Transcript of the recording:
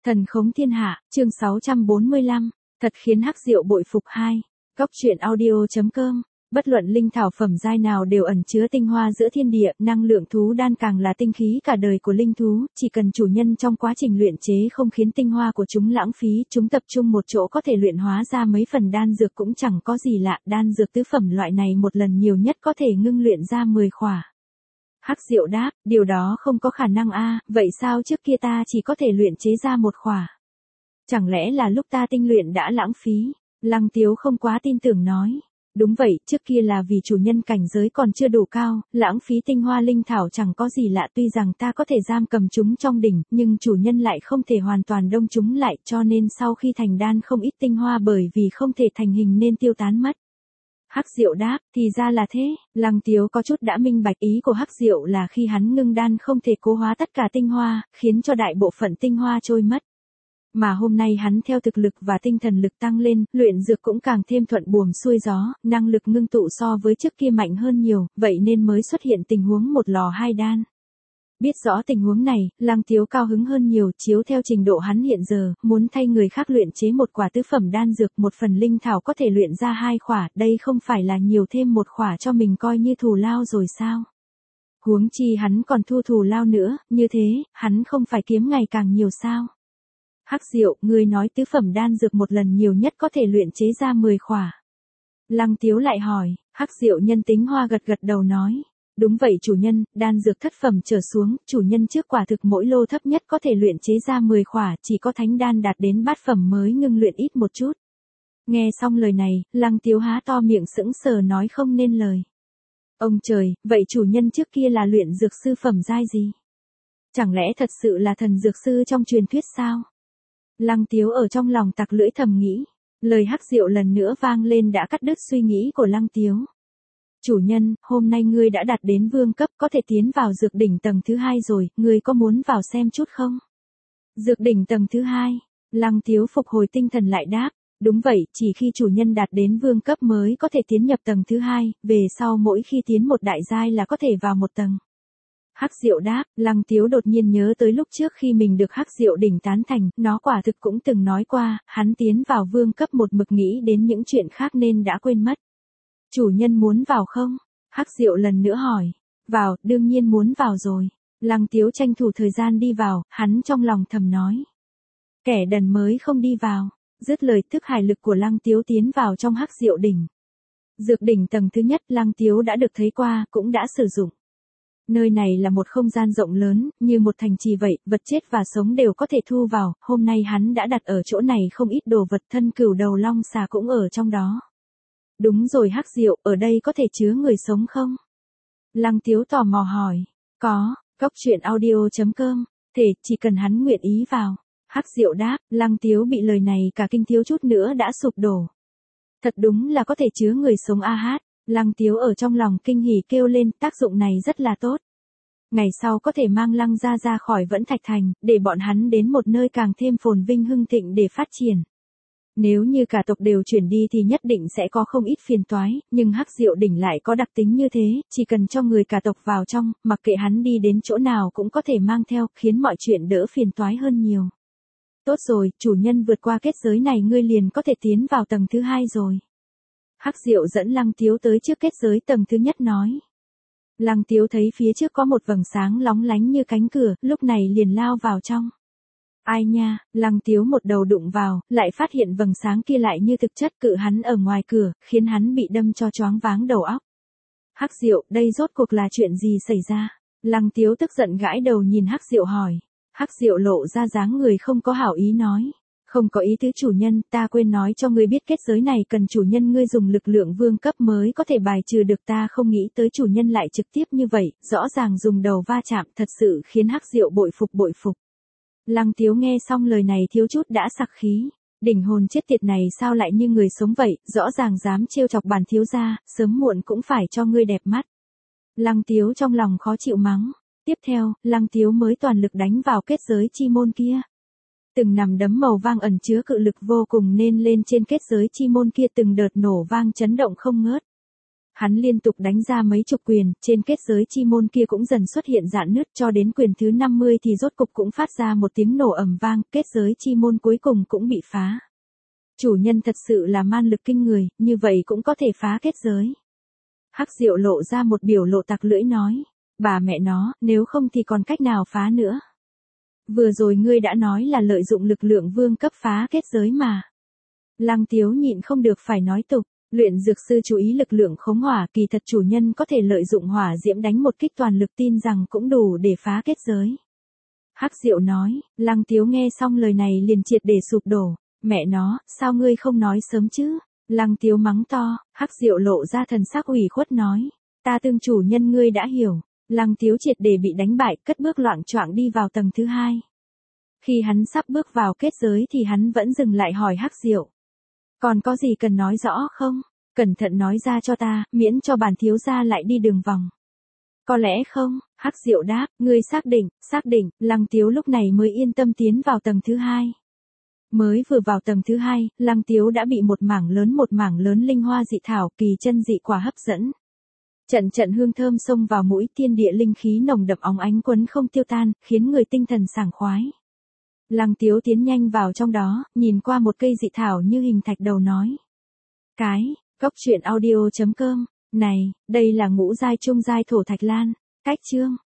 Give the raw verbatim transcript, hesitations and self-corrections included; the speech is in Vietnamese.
Thần khống thiên hạ, chương sáu trăm bốn mươi lăm, thật khiến Hắc Diệu bội phục hai. Góc truyện audio.com, bất luận linh thảo phẩm giai nào đều ẩn chứa tinh hoa giữa thiên địa, năng lượng thú đan càng là tinh khí cả đời của linh thú, chỉ cần chủ nhân trong quá trình luyện chế không khiến tinh hoa của chúng lãng phí, chúng tập trung một chỗ có thể luyện hóa ra mấy phần đan dược cũng chẳng có gì lạ, đan dược tứ phẩm loại này một lần nhiều nhất có thể ngưng luyện ra mười khỏa. Hắc Diệu đáp, điều đó không có khả năng a, vậy sao trước kia ta chỉ có thể luyện chế ra một khỏa? Chẳng lẽ là lúc ta tinh luyện đã lãng phí? Lăng Tiếu không quá tin tưởng nói. Đúng vậy, trước kia là vì chủ nhân cảnh giới còn chưa đủ cao, lãng phí tinh hoa linh thảo chẳng có gì lạ, tuy rằng ta có thể giam cầm chúng trong đỉnh, nhưng chủ nhân lại không thể hoàn toàn đông chúng lại, cho nên sau khi thành đan không ít tinh hoa bởi vì không thể thành hình nên tiêu tán mất. Hắc Diệu đáp, thì ra là thế. Lăng Tiếu có chút đã minh bạch ý của Hắc Diệu là khi hắn ngưng đan không thể cố hóa tất cả tinh hoa, khiến cho đại bộ phận tinh hoa trôi mất. Mà hôm nay hắn theo thực lực và tinh thần lực tăng lên, luyện dược cũng càng thêm thuận buồm xuôi gió, năng lực ngưng tụ so với trước kia mạnh hơn nhiều, vậy nên mới xuất hiện tình huống một lò hai đan. Biết rõ tình huống này, Lăng Tiếu cao hứng hơn nhiều, chiếu theo trình độ hắn hiện giờ, muốn thay người khác luyện chế một quả tứ phẩm đan dược, một phần linh thảo có thể luyện ra hai khỏa, đây không phải là nhiều thêm một khỏa cho mình coi như thù lao rồi sao? Huống chi hắn còn thu thù lao nữa, như thế, hắn không phải kiếm ngày càng nhiều sao? Hắc Diệu, ngươi nói tứ phẩm đan dược một lần nhiều nhất có thể luyện chế ra mười khỏa. Lăng Tiếu lại hỏi, Hắc Diệu nhân tính hoa gật gật đầu nói. Đúng vậy chủ nhân, đan dược thất phẩm trở xuống, chủ nhân trước quả thực mỗi lô thấp nhất có thể luyện chế ra mười khỏa, chỉ có thánh đan đạt đến bát phẩm mới ngưng luyện ít một chút. Nghe xong lời này, Lăng Tiếu há to miệng sững sờ nói không nên lời. Ông trời, vậy chủ nhân trước kia là luyện dược sư phẩm giai gì? Chẳng lẽ thật sự là thần dược sư trong truyền thuyết sao? Lăng Tiếu ở trong lòng tặc lưỡi thầm nghĩ, lời Hắc Diệu lần nữa vang lên đã cắt đứt suy nghĩ của Lăng Tiếu. Chủ nhân, hôm nay ngươi đã đạt đến vương cấp, có thể tiến vào dược đỉnh tầng thứ hai rồi, ngươi có muốn vào xem chút không? Dược đỉnh tầng thứ hai, Lăng Tiếu phục hồi tinh thần lại đáp, đúng vậy, chỉ khi chủ nhân đạt đến vương cấp mới có thể tiến nhập tầng thứ hai, về sau mỗi khi tiến một đại giai là có thể vào một tầng. Hắc Diệu đáp, Lăng Tiếu đột nhiên nhớ tới lúc trước khi mình được Hắc Diệu đỉnh tán thành, nó quả thực cũng từng nói qua, hắn tiến vào vương cấp một mực nghĩ đến những chuyện khác nên đã quên mất. Chủ nhân muốn vào không? Hắc Diệu lần nữa hỏi. Vào, đương nhiên muốn vào rồi. Lăng Tiếu tranh thủ thời gian đi vào, hắn trong lòng thầm nói. Kẻ đần mới không đi vào. Dứt lời thức hải lực của Lăng Tiếu tiến vào trong Hắc Diệu đỉnh. Dược đỉnh tầng thứ nhất Lăng Tiếu đã được thấy qua, cũng đã sử dụng. Nơi này là một không gian rộng lớn, như một thành trì vậy, vật chết và sống đều có thể thu vào, hôm nay hắn đã đặt ở chỗ này không ít đồ vật, thân cửu đầu long xà cũng ở trong đó. Đúng rồi Hắc Diệu, ở đây có thể chứa người sống không? Lăng Tiếu tò mò hỏi. Có, góc truyện audio.com, thể, chỉ cần hắn nguyện ý vào. Hắc Diệu đáp, Lăng Tiếu bị lời này cả kinh thiếu chút nữa đã sụp đổ. Thật đúng là có thể chứa người sống a hát. Lăng Tiếu ở trong lòng kinh hỉ kêu lên, tác dụng này rất là tốt. Ngày sau có thể mang Lăng gia ra khỏi Vẫn Thạch Thành, để bọn hắn đến một nơi càng thêm phồn vinh hưng thịnh để phát triển. Nếu như cả tộc đều chuyển đi thì nhất định sẽ có không ít phiền toái, nhưng Hắc Diệu đỉnh lại có đặc tính như thế, chỉ cần cho người cả tộc vào trong, mặc kệ hắn đi đến chỗ nào cũng có thể mang theo, khiến mọi chuyện đỡ phiền toái hơn nhiều. Tốt rồi, chủ nhân vượt qua kết giới này ngươi liền có thể tiến vào tầng thứ hai rồi. Hắc Diệu dẫn Lăng Tiếu tới trước kết giới tầng thứ nhất nói. Lăng Tiếu thấy phía trước có một vầng sáng lóng lánh như cánh cửa, lúc này liền lao vào trong. Ai nha, Lăng Tiếu một đầu đụng vào, lại phát hiện vầng sáng kia lại như thực chất cự hắn ở ngoài cửa, khiến hắn bị đâm cho choáng váng đầu óc. Hắc Diệu, đây rốt cuộc là chuyện gì xảy ra? Lăng Tiếu tức giận gãi đầu nhìn Hắc Diệu hỏi. Hắc Diệu lộ ra dáng người không có hảo ý nói. Không có ý tứ chủ nhân, ta quên nói cho ngươi biết kết giới này cần chủ nhân ngươi dùng lực lượng vương cấp mới có thể bài trừ được, ta không nghĩ tới chủ nhân lại trực tiếp như vậy, rõ ràng dùng đầu va chạm, thật sự khiến Hắc Diệu bội phục bội phục. Lăng Tiếu nghe xong lời này thiếu chút đã sặc khí, đỉnh hồn chết tiệt này sao lại như người sống vậy, rõ ràng dám trêu chọc bản thiếu gia, sớm muộn cũng phải cho ngươi đẹp mắt. Lăng Tiếu trong lòng khó chịu mắng, tiếp theo, Lăng Tiếu mới toàn lực đánh vào kết giới chi môn kia. Từng nằm đấm màu vang ẩn chứa cự lực vô cùng nên lên trên kết giới chi môn kia từng đợt nổ vang chấn động không ngớt. Hắn liên tục đánh ra mấy chục quyền, trên kết giới chi môn kia cũng dần xuất hiện rạn nứt, cho đến quyền thứ năm mươi thì rốt cục cũng phát ra một tiếng nổ ầm vang, kết giới chi môn cuối cùng cũng bị phá. Chủ nhân thật sự là man lực kinh người, như vậy cũng có thể phá kết giới. Hắc Diệu lộ ra một biểu lộ tặc lưỡi nói, bà mẹ nó, nếu không thì còn cách nào phá nữa. Vừa rồi ngươi đã nói là lợi dụng lực lượng vương cấp phá kết giới mà. Lăng Tiếu nhịn không được phải nói tục, luyện dược sư chú ý lực lượng khống hỏa, kỳ thật chủ nhân có thể lợi dụng hỏa diễm đánh một kích toàn lực, tin rằng cũng đủ để phá kết giới. Hắc Diệu nói, Lăng Tiếu nghe xong lời này liền triệt để sụp đổ, mẹ nó, sao ngươi không nói sớm chứ? Lăng Tiếu mắng to, Hắc Diệu lộ ra thần sắc ủy khuất nói, ta tương chủ nhân ngươi đã hiểu. Lăng Tiếu triệt để bị đánh bại, cất bước loạng choạng đi vào tầng thứ hai. Khi hắn sắp bước vào kết giới thì hắn vẫn dừng lại hỏi Hắc Diệu. Còn có gì cần nói rõ không? Cẩn thận nói ra cho ta, miễn cho bản thiếu gia lại đi đường vòng. Có lẽ không, Hắc Diệu đáp, ngươi xác định, xác định, Lăng Tiếu lúc này mới yên tâm tiến vào tầng thứ hai. Mới vừa vào tầng thứ hai, Lăng Tiếu đã bị một mảng lớn một mảng lớn linh hoa dị thảo, kỳ chân dị quả hấp dẫn. Trận trận hương thơm xông vào mũi, thiên địa linh khí nồng đậm óng ánh quấn không tiêu tan, khiến người tinh thần sảng khoái. Lăng Tiếu tiến nhanh vào trong đó, nhìn qua một cây dị thảo như hình thạch đầu nói. Cái, Cốc Truyện Audio chấm com, này, đây là ngũ giai trung giai thổ thạch lan, cách chương.